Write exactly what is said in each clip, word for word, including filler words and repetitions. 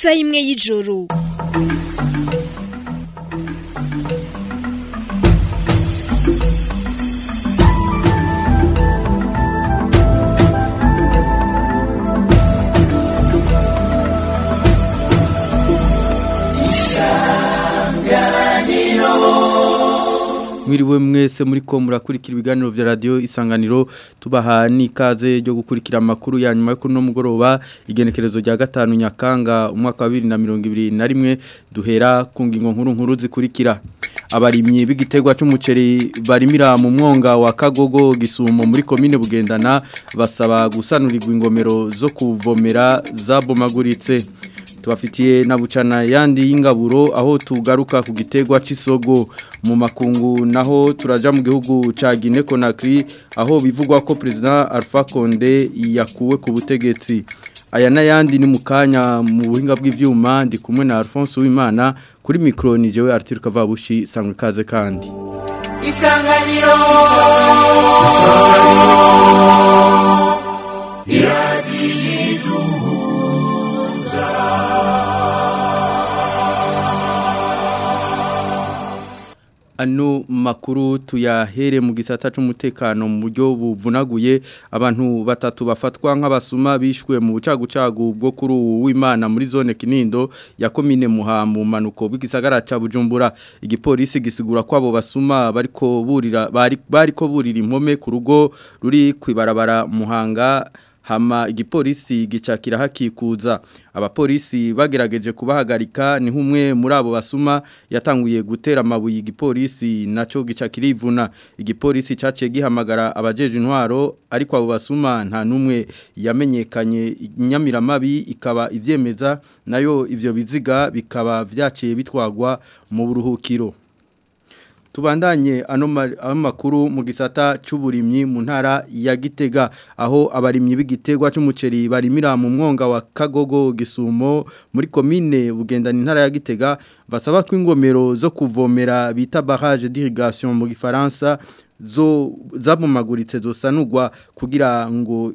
isaha imwe y'ijoro. Mwiriwe mwese muri ko murakurikira ibiganiro vya radio Isanganiro tubaha nikaze ryo gukurikira amakuru ya nyuma yo kuno mugoroba igenekerezo rya gatanu Nyakanga umwaka wa bibiri na mirongo ibiri na rimwe duhera ku ngingo nkuru nkuru zikurikira. Abarimyi b'igitegwa cy'umuceri barimira mu mwonga wa Kagogo Gisumo muri commune Bugendana basaba gusanurirwa ingomero zo kuvomera zabomaguritse. Tubafitiye na bucana yandi y'ingaburo aho tugaruka ku gitegwa cy'isogo mu makungu naho turaja mu gihugu ca Guinea Conakry aho bivugwa ko president Alpha Condé yakuwe ku butegetsi. Aya n'ayandi ni mukanya mu buhinga bw'ivyuma ndi kumwe na Alphonse Uwimana kuri micro ni jewe Arthur Kavabushi sangwe kaze kandi. Isanganiro Isanganiro Ano makuru tuyahere mu gisata c'umutekano mu buryo buvunaguye abantu batatu bafatwa nk'abasuma bishwe mu bucagucagu bwo kuri uw'Imana muri zone Kinindo ya commune Muha mu manuko bw'igisagara ca Bujumbura. Igipolisi gisigura ko abo basuma bariko burira bari bariko burira impome ku rugo ruri kwibarabara Muhanga hama igipolisi gicakira hakikuza. Abapolisi bagerageje kubahagarika ni humwe muri abo basuma yatanguye gutera amabuye igipolisi naco gicakira ivuna. Igipolisi caciye gihamagara abajeje intwaro ariko abo basuma nta numwe yamenyekanye. Nyamiramabi ikaba ivyemeza nayo ivyo biziga bikaba vyaciye bitwagwa mu buruhukiro. Tubandanye ano makuru mu gisata c'uburimyi mu ntara ya Gitega aho abarimyi b'igitegwa c'umuceri barimira mu mwonga wa Kagogo Gisumo muri commune Bugendana intara ya Gitega basaba ko ingomero zo kuvomera bita barrage d'irrigation mu gifaransa zo zabomaguritse zosanurwa kugira ngo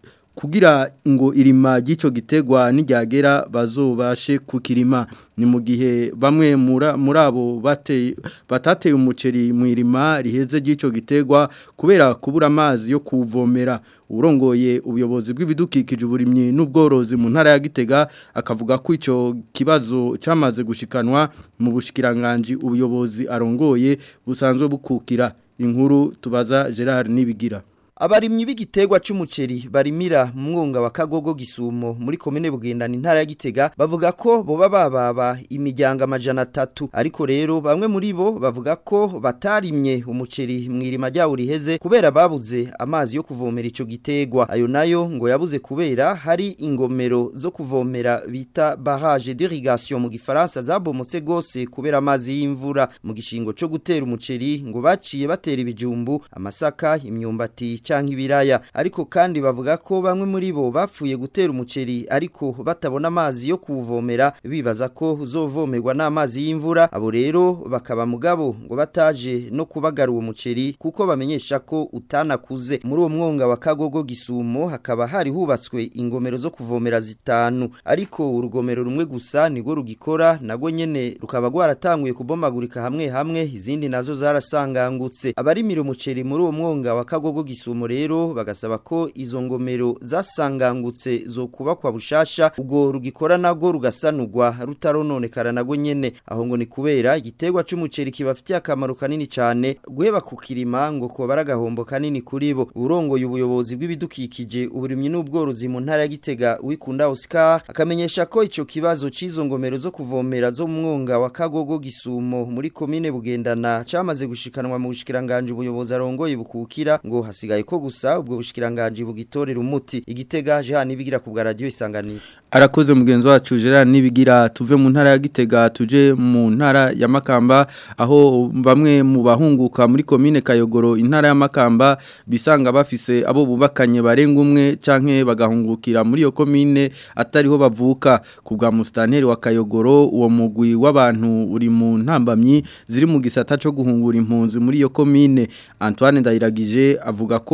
kugira ngo irima gico gitegwa n'iryagera bazobashe kukirima. Ni mu gihe bamwe muri abo bateye batateye umuceri mu irima riheze gico gitegwa kubera kubura amazi yo kuvomera. Urongoye ubuyobozi bw'ibidukikije uburimyi n'ubworozi mu ntara ya Gitega akavuga ko ico kibazo cyamaze gushikanwa mu bushikiranganje ubuyobozi arongoye busanzwe bukukira. Inkuru tubaza Gerard Nibigira. Abarimyi b'igitegwa c'umuceri barimira mu mwonga wa Kagogo Gisumo muri commune Bugendana intara ya Gitega bavuga ko boba bababa imiryango amajana atatu ariko rero bamwe muri bo bavuga ko batarimye umuceri mwirima rya uriheze kubera babuze amazi yo kuvomera ico gitegwa. Ayo nayo ngo yabuze kubera hari ingomero zo kuvomera bita barrage d'irrigation mu gifaransa zabomotse gose kubera amazi y'imvura. Mu gishingo co gutera umuceri ngo baciye batera ibijumbu, amasaka, imyumbati canke ibiraya ariko kandi bavuga ko bamwe muri bo bapfuye gutera umuceri ariko batabona amazi yo kuvomera bibaza ko uzovomerwa n'amazi y'imvura. Abo rero bakaba mugabo ngo bataje no kubagara uwo muceri kuko bamenyesha ko utanakuze. Muri uwo mwonga wa Kagogo Gisumo hakaba hari hubatswe ingomero zo kuvomera zitanu ariko urugomero rumwe gusa nigo rugikora nago nyene rukaba gwaratanguye kubomagurika hamwe hamwe izindi nazo zarasangangutse. Abarimira umuceri muri uwo mwonga wa Kagogo Gisumo rero bagasaba ko izo ngomero zasangangutse zo kubakwa bushasha ubwo rugikora nago rugasanurwa rutarononekara nago nyene. Aho ngo ni kubera igitegwa c'umuceri kibafitiye akamaro kanini cyane guheba kukirima ngo ko baragahombo kanini kuri bo. Urongoye ubuyobozi bw'ibidukikije uburimyi n'ubworozi mu ntara ya Gitega Wikunda Oscar akamenyesha ko ico kibazo cizo ngomero zo kuvomera zo mu mwonga wa Kagogo Gisumo muri commune Bugendana camaze gushikanwa mu bushikiranganje ubuyobozi arongoye bukukira ngo hasigaye ko gusa ubwo bushikiranganje bugitorera umuti. Igitega Jean Nibigira ku bwa radio Isanganiro. Arakoze mugenzi wacu Gerard Nibigira. Tuve mu ntara ya Gitega tuje mu ntara ya Makamba aho bamwe mu bahunguka muri commune Kayogoro intara ya Makamba bisanga bafise abo bubakanye barenga umwe canke bagahungukira muri yo commune atariho bavuka. Ku bwa mustanteri wa Kayogoro uwo mugwi w'abantu uri mu ntambamyi ziri mu gisata cyo guhungura impunzi muri yo commune. Antoine Ndayiragije avuga ko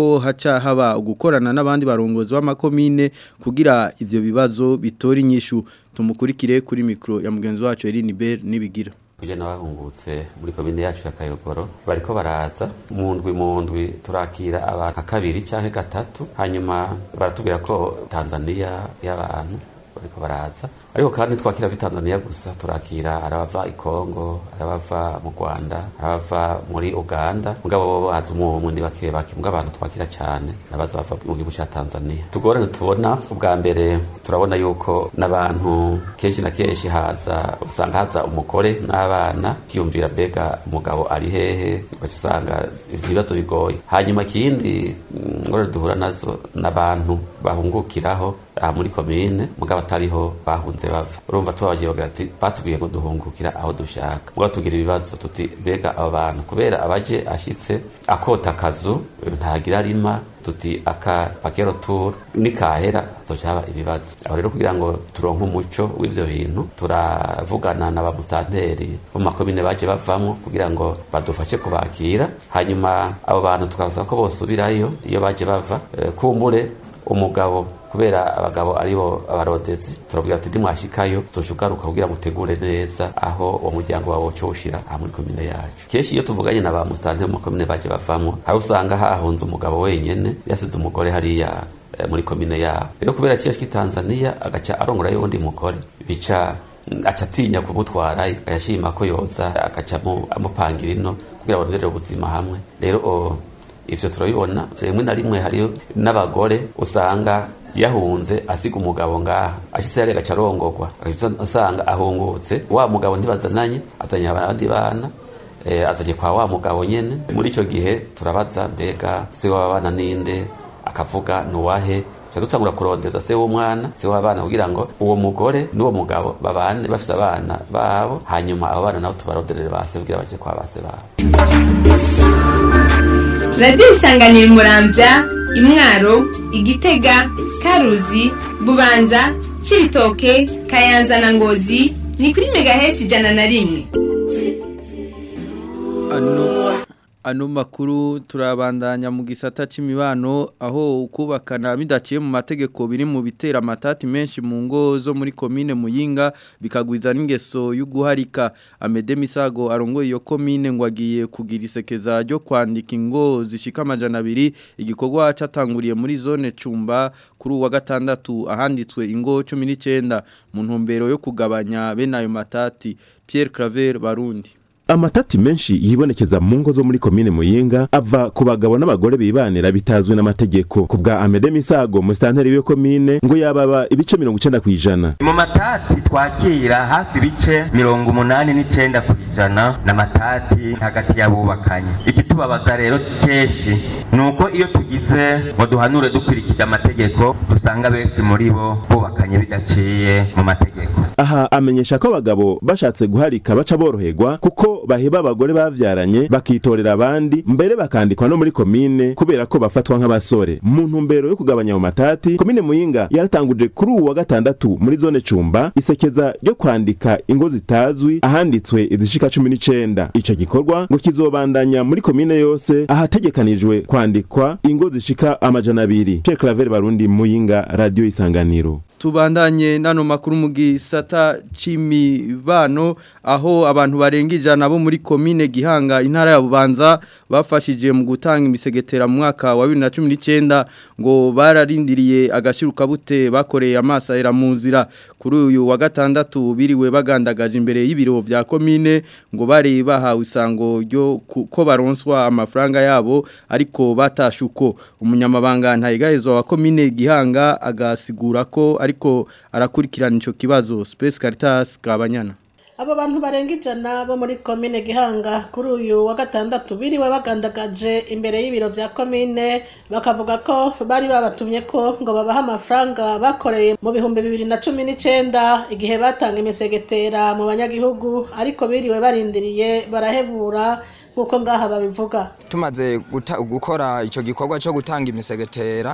ko haca haba gukorana n'abandi barongozi b'amakomine kugira ivyo bibazo bitora inyishu. Tumukurikire kuri mikro ya mugenzi wacu Eline Ber nibigira. Kuje nabahungutse muri komine yacu ya Kayogoro bariko baraza mu ndwi mu ndwi turakira abantu kabiri canke gatatu hanyuma baratubwira ko Tanzania y'abantu bariko baraza ariko kandi twakira vi Tanzania gusa turakira arabava i Kongo arabava mu Rwanda arabava muri Uganda mugabo bo baza mu ndi bake bake mugabo abantu twakira cyane nabaza bava mu gihugu cya Tanzania tugorane tubona ubwa mbere turabona yuko nabantu kenshi na kenshi haza usanga haza umugore n'abana kiyumvira bega umugabo ari hehe basanga ibibazo bigoye hanyuma kindi ngore duhura nazo nabantu bahungukiraho aha muri komine mugabo atariho bahunze bava urumva tubaje bagira ati batubwiye ngo duhungukira aho dushaka mugabo tugira ibibazo tuti bega abantu kubera abaje ashitse akota akazu ntagira rima tuti aka pakero tour nikahera tochaba ibibazo aho rero kugira ngo turonke umuco w'ivyo bintu turavugana n'abamustanteri bo makomine baje bavamo kugira ngo badufashe kubakira hanyuma abo bantu tukabasaba ko bosubirayo iyo baje bava e, kumbure umugabo kubera abagabo aribo abarodezi turabwira ati dimwashikayo toshugaruka kugira mutegure neza aho uwo muryango wawe cyo ushira aha muri komine yacu keshi iyo tuvuganye na ba mustanteri mu komine baje bavamo aho usanga hahunze umugabo wenyene yasize umugore hariya e, muri komine yabo rero kubera cyashiki Tanzania agaca arongora yundi mugore bica acatinya kumutwara yashima ko yoza akacamo amupangira ino kugira barondere ubuzima hamwe rero ivyo turabibona rimwe na rimwe hariyo n'abagore usanga yahunze asiga umugabo ngaha ashitse yari gacarongorwa asanga ahungutse wa mugabo ntibazananye atanya abandi bana eh azaje kwa wa mugabo nyene muri ico gihe turabaza mbega se w'abana ninde akavuga nuwahe tutangura kurondeza se w'umwana se w'abana kugira ngo uwo mugore n'uwo mugabo babane bafise abana babo hanyuma abo bana nabo tubaronderere base kugira baje kwa base babo. Radio Isanganiro Muramvya, Imwaro, Igitega, Karuzi, Bubanza, Cibitoke, Kayanza na Ngozi ni kuri megahesi ijana na rimwe. Ano ano makuru turabandanya mu gisata c'imibano aho ukubakana bidaciye mu mategeko biri mu bitera amatati menshi mu ngo zo muri komine Muyinga bikagwiza n'ingeso y'uguharika Amede Misago arongoye iyo komine ngo agiye kugira isekeza ryo kwandika ingo zishika amajana abiri igikorwa catanguriye muri zone Cumba kuri uwa gatandatu ahanditswe ingo cumi n'icenda mu ntumbero yo kugabanya bene ayo matati. Pierre Claver Barundi. Amatati menshi yibonekeza mu ngo zo muri komine Muyinga ava ku bagabo n'abagore bibanira bitazwe n'amategeko ku bwa Amede Misago mustanteri w'iyo komine ngo yababa ibice mirongo icenda kwijana mu matati twakira hafi ibice mirongo umunani n'icenda kwijana na matati hagati y'abubakanye. Ikitubabaza rero keshi nuko iyo tugize ngo duhanure dukurikije amategeko dusanga benshi muri bo bubakanye bidaciye mu mategeko. Aha amenyesha ko abagabo bashatse guharika baca boroherwa kuko baheba abagore bavyaranye bakitorera abandi mbere bakandikwa no muri komine kubera ko bafatwa nk'abasore. Mu ntumbero yo kugabanya mu matati komine Muyinga yaratanguje kuri uwa gatandatu muri zone Cumba isekeza ryo kwandika ingo zitazwi ahanditswe izishika cumi n'icenda. Ico gikorwa ngo kizobandanya muri komine yose ahategekanijwe kwandikwa ingo zishika amajana abiri. Pierre Claver Barundi, Muyinga, Radio Isanganiro. Tubandanye nano makuru mu gisata c'imibano aho abantu barenga ijana bo muri komine Gihanga intara ya Bubanza bafashije mu gutanga imisegetera mu mwaka wa bibiri na cumi n'icenda ngo bararindiriye agashiruka bute bakoreye amasahera mu nzira. Kuri uyu wa gatandatu biriwe bagandagaje imbere y'ibiro vya komine ngo bari bahawe isango ryo ko baronswa amafaranga yabo ariko batashuko. Umunyamabanga ntayigahezwa wa komine Gihanga agasigura ko ariko arakurikirana ico kibazo. Space Caritas Kabanyana. Abo bantu barenga ijana bo muri komine Gihanga kuri uyu wa gatandatu biriwe bagandagaje imbere y'ibiro vya komine bakavuga ko bari babatumye ko ngo babaha amafaranga bakoreye mu bihumbi bibiri na cumi n'icenda igihe batanga imisegetera mu banyagihugu ariko biriwe barindiriye barahebura nkuko ngaha babivuga. Tumaze gukora ico gikorwa cyo gutanga imisegetera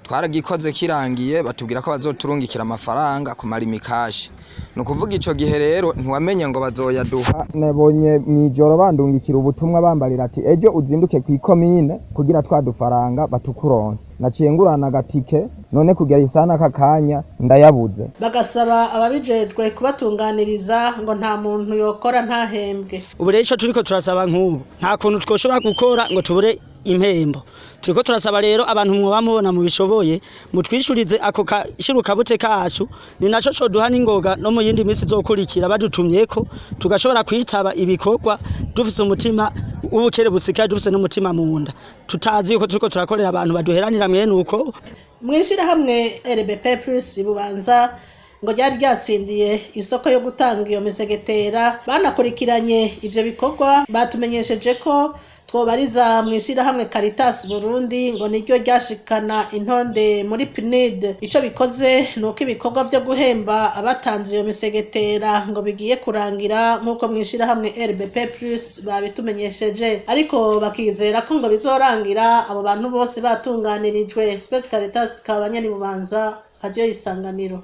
twaragikoze kirangiye batubwira ko bazoturungikira amafaranga ku marimikashi no kuvuga ico gihe rero ntiwamenye ngo bazoyaduha nabonye mwijoro bandungikira ubutumwa bambarira ati ejo uzinduke ku ikomine kugira twadufaranga batukuronse naciye ngurana gatike none kugera isana kakanya ndayabuze bagasaba ababijejwe kubatunganiriza ngo nta muntu yokora ntahembwe ubu rero ico turiko turasaba nk'ubu nta kuntu twoshobora gukora ngo tubure impembo turiko turasaba rero abantu mwoba mubona mu bishoboye mutwishurize ako kashiruka bute kacu ni naco co duha n'ingoga no mu yindi minsi zokurikira badutumyeko tugashobora kwitaba ibikorwa dufise umutima ubukere butsika dufise n'umutima munda tutazi yuko turiko turakorera abantu baduheranira mwene uko mwishira hamwe R B P plus Bubanza ngo ryari ryatsindiye isoko yo gutanga iyo misegetera banakurikiranye ivyo bikorwa batumenyesheje ko twobariza mwishira hamwe Caritas Burundi ngo niryo ryashikana intonde muri P N I D ico bikoze nuko ibikorwa byo guhemba abatanze iyo misegetera ngo bigiye kurangira nkuko mwishira hamwe R B P plus babitumenyesheje ariko bakizera ko ngo bizorangira abo bantu bose batunganirijwe Space Caritas kabanyani Bubanza radio Isanganiro.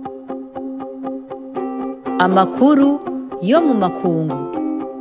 Amakuru yo mu makungu.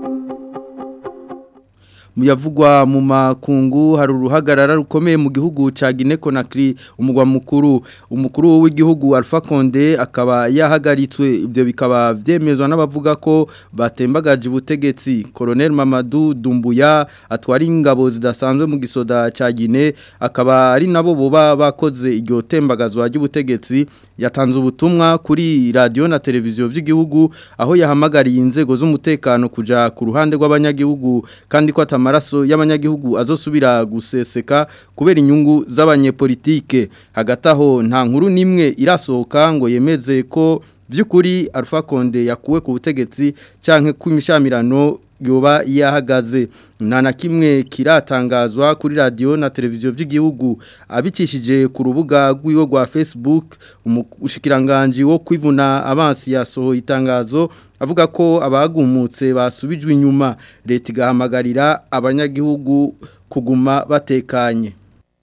Muyavugwa mu makungu hari uruhagarara rukomeye mu gihugu ca Guinea Conakry umugwa mukuru umukuru w'igihugu Alpha Condé akaba yahagaritswe ibyo bikaba vyemezwa n'abavuga ko batembagaje ubutegetsi Colonel Mamadou Doumbouya atwari ingabo zidasanzwe mu gisoda ca Guinea akaba ari nabo boba bakoze iryo tembagazwa ry'ubutegetsi yatanze ubutumwa kuri radio na televiziyo by'igihugu aho yahamagariye inzego z'umutekano kuja ku ruhande rw'abanyagihugu kandi ko amaraso y'abanyagihugu azosubira guseseka kubera inyungu z'abanyepolitike hagati aho nta nkuru nimwe irasohoka ngo yemeze ko by'ukuri Alpha Condé yakuwe ku butegetsi canke ku imishamirano yoba yahagaze nta na kimwe kiratangazwa kuri radio na televiziyo by'igihugu abicishije ku rubuga rw'iwo rwa Facebook umushikiranganje wo kwivuna abansi yasohoye itangazo avuga ko abagumutse basubijwe inyuma leta igahamagarira abanyagihugu kuguma batekanye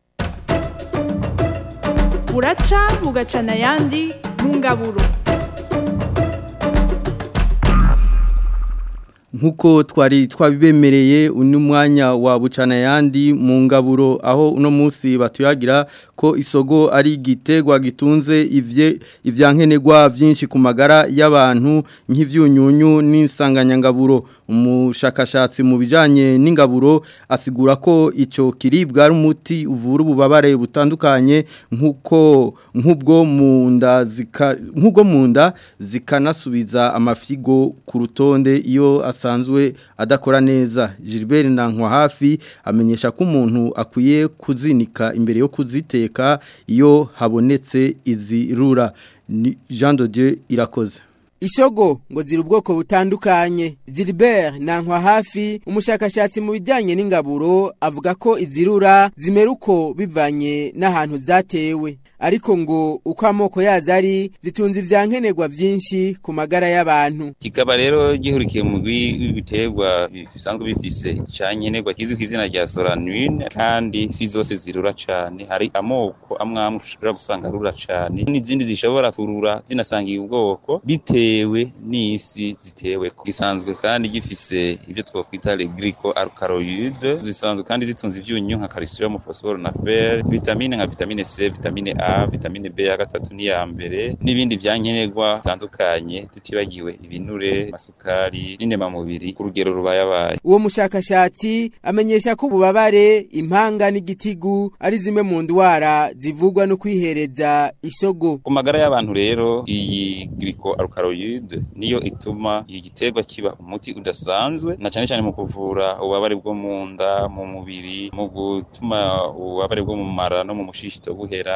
buraca bugacana yandi mu ngaburo nkuko twari twabibemereye uno mwanya wa bucana yandi mu ngaburo aho uno munsi batuyagira ko isogo ari gitegwa gitunze ivye ivyankenegwa vyinshi ku magara y'abantu nk'ivyunyunyu n'insanganyangaburo umushakashatsi mu bijanye n'ingaburo asigura ko ico kiribwa ari umuti uvura ububabare butandukanye nkuko nkubwo mu nda zika nkugo mu nda zikanasubiza amafigo ku rutonde iyo asanzwe adakora neza Gilbert Nankwa hafi amenyesha ko umuntu akwiye kuzinika imbere yo kuziteka iyo habonetse izirura Jean de Dieu irakoze Isogo ngo ziri ubwoko butandukanye Gilbert Nankwa hafi umushakashatsi mu bijyanye n'ingaburo avuga ko izirura zimeruko bivanye n'ahantu zatewe ariko ngo uko amoko yazo ari zitunze ivyankenegwa vyinshi ku magara y'abantu kikaba rero gihurikiye mu biterwa bisanzwe bifise cankenegwa kizwi kw'izina rya solanine kandi si zose zirura cane hari amoko amwe ushobora gusanga arura cane n'izindi zishobora kurura zinasangiye ubwoko bitewe n'isi ziteweko gisanzwe kandi gifise ivyo twokwita les glycoalkaloides zisanzwe kandi zitunze ivyunyu nka calcium phosphore na fer vitamine nka vitamine C vitamine A vitamine B ya gatatu ni ya mbere n'ibindi vyankenerwa bitandukanye tutibagiwe ibinure masukari n'inema mubiri ku rugero rubayabaye uwo mushakashatsi amenyesha ko ububabare impanga n'igitigu ari zimwe mu ndwara zivugwa no kwihereza isogo ku magara y'abantu rero iyi glycoalkaloid niyo ituma igiterwa kiba umuti udasanzwe na cyane cyane mu kuvura ububabare bwo mu nda mu mubiri mu gutuma ububabare bwo mu mara no mu mushishito buhera ndetse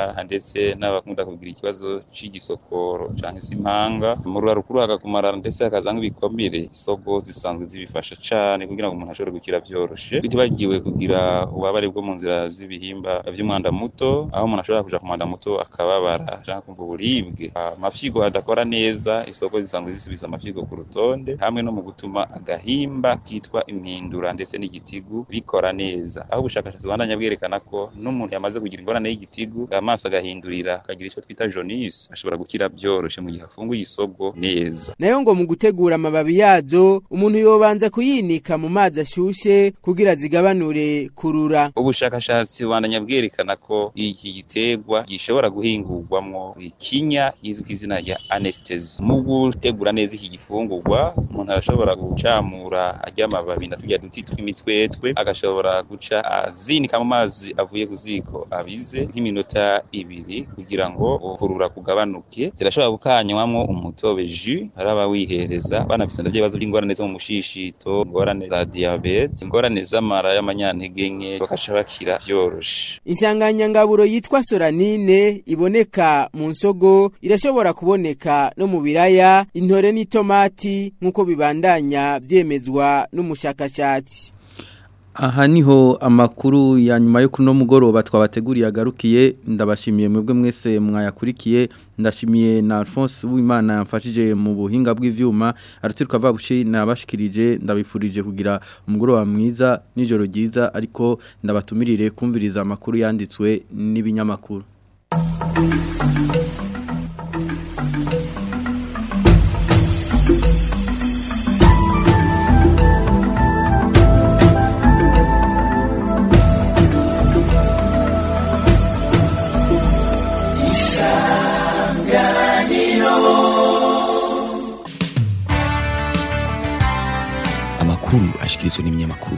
ndetse n'abakunda kugira ikibazo c'igisokoro canke simpanga mu rura rukuru hakakumarana ndetse hakazanga ibikomere isogo zisanzwe zibifasha cane kugira ngo umuntu ashobore gukira vyoroshe bitibagiwe kugira ubabare bwo mu nzira z'ibihimba vy'umwanda muto aho umuntu ashobora kuja ku mwanda muto akababara canke kumva uburibwe amafyigo adakora neza isogo zisanzwe zisubiza amafyigo ku rutonde hamwe no mu gutuma agahimba kitwa impindura ndetse n'igitigu bikora neza aho ubushakashatsi bandanya bwerekana ko n'umuntu yamaze kugira ingorane y'igitigu amaso agahindurira akagira ico twita jaunisse ashobora gukira vyoroshe mu gihe afunguye isogo neza nayo ngo mu gutegura amababi yazo umuntu yobanza kuyinika mu mazi ashushe kugira zigabanure kurura ubushakashatsi bandanya bwerekana ko iki gitegwa gishobora guhingurwamwo ikinya izwi izina rya anesthesia mu gutegura neza iki gifungurwa umuntu arashobora gucamura ajya amababi natujya duti tw'imitwetwe agashobora guca azinika mu mazi avuye ku ziko abize nk'iminota ibiri kugira ngo kurura kugabanuke zirashobora gukanywamwo umutobe jus araba wihereza banafise ndavye bazo by'ingorane zo mu mushishito ingorane za diabete ingorane z'amara y'amanyantege nke bakaca bakira vyoroshe insanganyangaburo yitwa soranine iboneka mu nsogo irashobora kuboneka no mu biraya intore n'itomati nkuko bibandanya vyemezwa n'umushakashatsi. Aha niho amakuru ya nyuma yo kuno mugoroba twabateguriye agarukiye ndabashimiye mwebwe mwese mwayakurikiye ndashimiye na Alphonse Uwimana yamfashije mu buhinga bw'ivyuma araturuka vabushi nabashikirije ndabifurije kugira umugoroba mwiza nijoro ryiza ariko ndabatumirire kumviriza amakuru yanditswe n'ibinyamakuru. Amakuru ashikirizwa n'ibinyamakuru.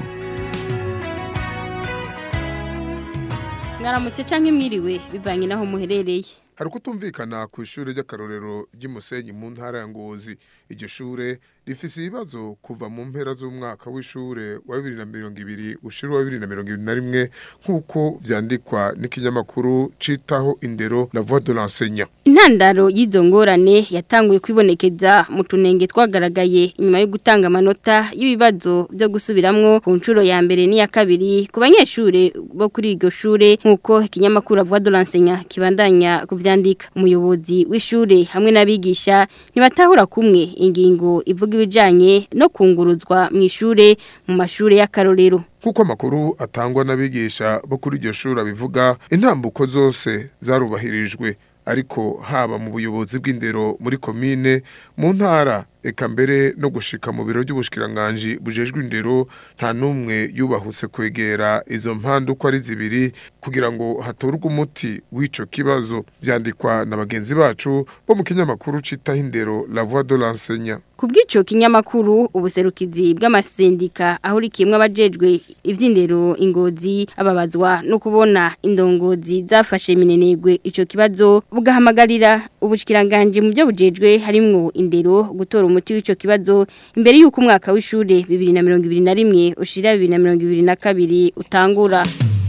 Mwaramutse canke mwiriwe bivanye naho muherereye. Hari kutumvikana ku ishure ry'akarorero ry'Imusenyi mu ntara ya Ngozi. Iryo shure rifise ibibazo kuva mu mpera z'umwaka w'ishure wa bibiri na mirongo ibiri ushira wa bibiri na mirongo ibiri na rimwe nkuko vyandikwa n'ikinyamakuru citaho indero La Voix de l'enseignant. Intandaro y'izo ngorane yatanguye kwibonekeza mu tunenge twagaragaye inyuma yo gutanga amanota y'ibibazo byo gusubiramwo ku nshuro ya mbere n'iya kabiri ku banyeshure bo kuri iryo shure nkuko ikinyamakuru La Voix de l'enseignant kibandanya kuvyandika. Umuyobozi w'ishure hamwe n'abigisha nibatahura kumwe ingingo ivuga ibijanye no kunguruzwa mu ishure mu mashure y'akarorero. Kuko amakuru atangwa n'abigisha bo kuri iryo shure bivuga intambuko zose zarubahirijwe ariko haba mu buyobozi bw'indero muri komine mu ntara eka mbere no gushika mu biro by'ubushikiranganje bujejwe indero nta numwe yubahutse kwegera izo mpande uko ari zibiri kugira ngo hatorwe umuti w'ico kibazo byandikwa na bagenzi bacu bo mu kinyamakuru citaho indero La Voix de l'enseignant. Kubw'ico kinyamakuru ubuserukizi bw'amasendika aho rikimwe abajejwe ivy'indero Ingozi ababazwa no kubona indongozi zafashe minenegwe ico kibazo bugahamagarira ubushikiranganje mu byo bujejwe harimwo indero gutora umuti w'ico kibazo imbere y'uko umwaka w'ishure bibiri na mirongo ibiri na rimwe ushira bibiri na mirongo ibiri na kabiri utangura.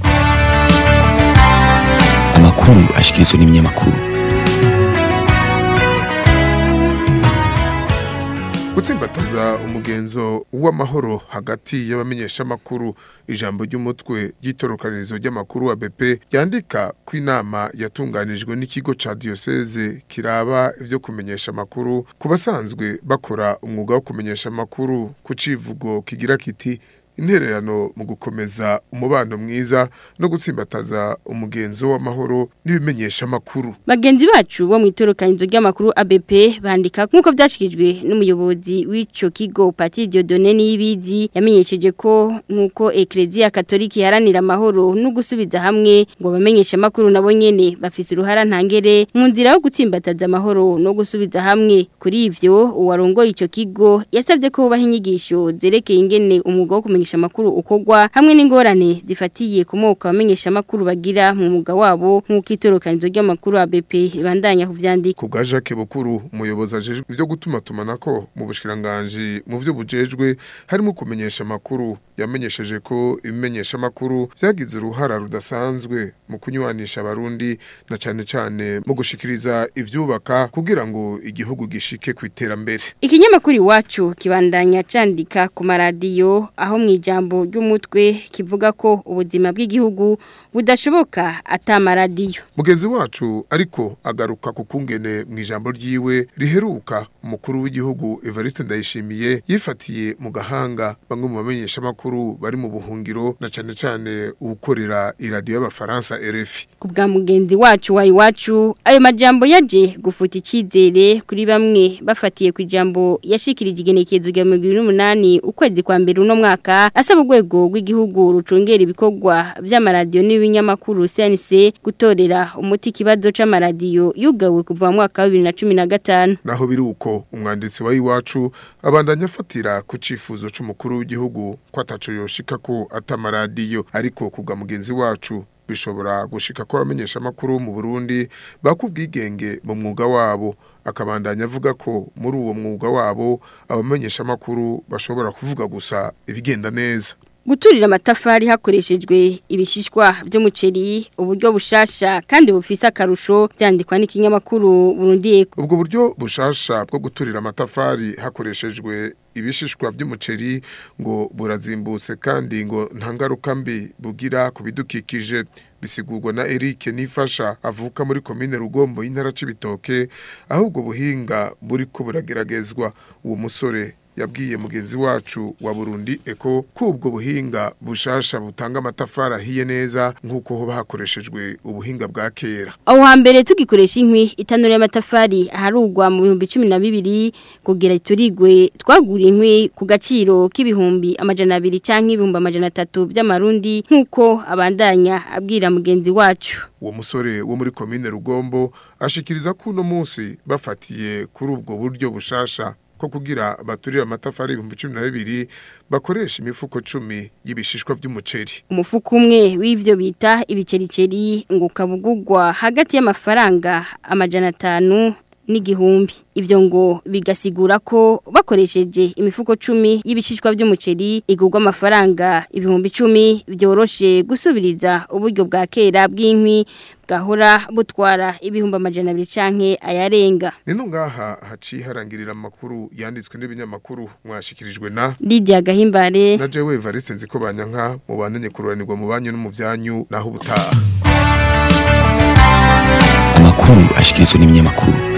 Amakuru ashikirizwa n'ibinyamakuru. Gutsimbataza umugenzo w'amahoro hagati y'abamenyesha makuru ijambo ry'umutwe ry'itorokanirizo ry'amakuru wa B P yandika ku inama yatunganijwe n'ikigo ca diocese kiraba ivyo kumenyesha makuru kubasanzwe bakora umwuga wo kumenyesha makuru ku civugo kigira kiti intererano mu gukomeza umubano mwiza no gutsimbataza umugenzo w'amahoro n'ibimenyesha makuru. Bagenzi bacu bo mu itorokanizo ry'amakuru A B P bandika nkuko byashikijwe n'umuyobozi w'ico kigo Patiri Dieudonné Niyibizi yamenyesheje ko nkuko Ecclesia Katolike yaranira amahoro no gusubiza hamwe ngo bamenyesha makuru nabo nyene bafise uruhara ntangere mu nzira yo gutsimbataza amahoro no gusubiza hamwe. Kuri ivyo uwarongoye ico kigo yasabye ko baha inyigisho zerekeye ingene umwuga wo kumenyesha kumenyesha makuru ukogwa hamwe n'ingorane zifatiye ku moko abamenyesha makuru bagira mu muga wabo nk'uko itorokanizo ry'amakuru A B P ibandanya kuvyandika. Ku bwa Jacques Bukuru umuyobozi ajejwe ivyo gutuma tumanako mu bushikiranganje mu vyo bujejwe harimo kumenyesha makuru yamenyesheje ko ibimenyesha makuru vyagize uruhara rudasanzwe mu kunywanisha abarundi na cane cane mu gushikiriza ivyubaka kugira ngo igihugu gishike kwiterambere. Ikinyamakuru iwacu kibandanya candika ku maradiyo aho mu ijambo ry'umutwe kivuga ko ubuzima bw'igihugu budashoboka atamaradiyo. Mugenzi wacu ariko agaruka ku kungene mu ijambo ryiwe riheruka umukuru w'igihugu Evariste Ndayishimiye yifatiye mu gahanga bamwe mu bamenyesha makuru bari mu buhungiro na cane cane ukorera iradiyo y'abafaransa R F I. Ku bwa mugenzi wacu wa iwacu ayo majambo yaje gufuta ikizere kuri bamwe bafatiye ku ijambo yashikirije igenekezo rya mirongo ibiri n'umunani ukwezi kwa mbere uno mwaka asaba urwego rw'igihugu rucungera ibikorwa by'amaradiyo n'ibinyamakuru C N C gutorera umuti kibazo c'amaradiyo yugawe kuva mu mwaka wa bibiri na cumi na gatanu. Naho biruko umwanditsi wa iwacu abandanya afatira ku cifuzo c'umukuru w'igihugu ko ataco yoshika ko atamaradiyo ariko kubwa mugenzi wacu bishobora gushika ko abamenyesha makuru mu Burundi bakubwigenge mu mwuga wabo akabandanya avuga ko muri uwo mwuga wabo abamenyesha makuru bashobora kuvuga gusa ibigenda neza. Guturira amatafari hakoreshejwe ibishishwa by'umuceri uburyo bushasha kandi bufise akarusho byandikwa n'ikinyamakuru Burundi. Ubwo buryo bushasha bwo guturira amatafari hakoreshejwe ibishishwa by'umuceri ngo burazimbutse kandi ngo nta ngaruka mbi bugira ku bidukikije bisigurwa na Eric Nifasha avuka muri commune Rugombo y'intara c'Ibitoke ahubwo buhinga buri ko burageragezwa. Uwo musore yabwiye mugenzi wacu wa Burundi Eko ko ubwo buhinga bushasha butanga amatafari ahiye neza nk'uko ho bakoreshejwe ubuhinga bwa kera. Aho hambere tugikoresha inkwi itanura y'amatafari aharugwa mu bihumbi cumi na bibiri kugira iturigwe twagura inkwi ku gaciro k'ibihumbi amajana abiri canke ibihumbi amajana atatu by'amarundi nk'uko abandanya abwira mugenzi wacu. Uwo musore wo muri commune Rugombo ashikiriza ko uno munsi bafatiye kuri ubwo buryo bushasha ko kugira baturira amatafari ibihumbi cumi na bibiri bakoresha imifuko cumi y'ibishishwa by'umuceri. Umufuko umwe w'ivyo bita ibicericeri ngo kabugugwa hagati y'amafaranga amajana atanu n'igihumbi. Ivyo ngo bigasigura ko bakoresheje imifuko cumi y'ibishishwa by'umuceri igurwa amafaranga ibihumbi cumi byoroshe gusubiriza uburyo bwa kera bw'inkwi gahora butwara ibihumbi amajana abiri canke ayarenga. Nino ngaha haci harangirira amakuru yanditswe n'ibinyamakuru mwashikirijwe na Lydia Gahimbare na Jewe Evariste Nziko Banyanka mu bananye kururanirwa mu banyu no mu vyanyu naho ubutaha. Amakuru ashikirizwa n'ibinyamakuru.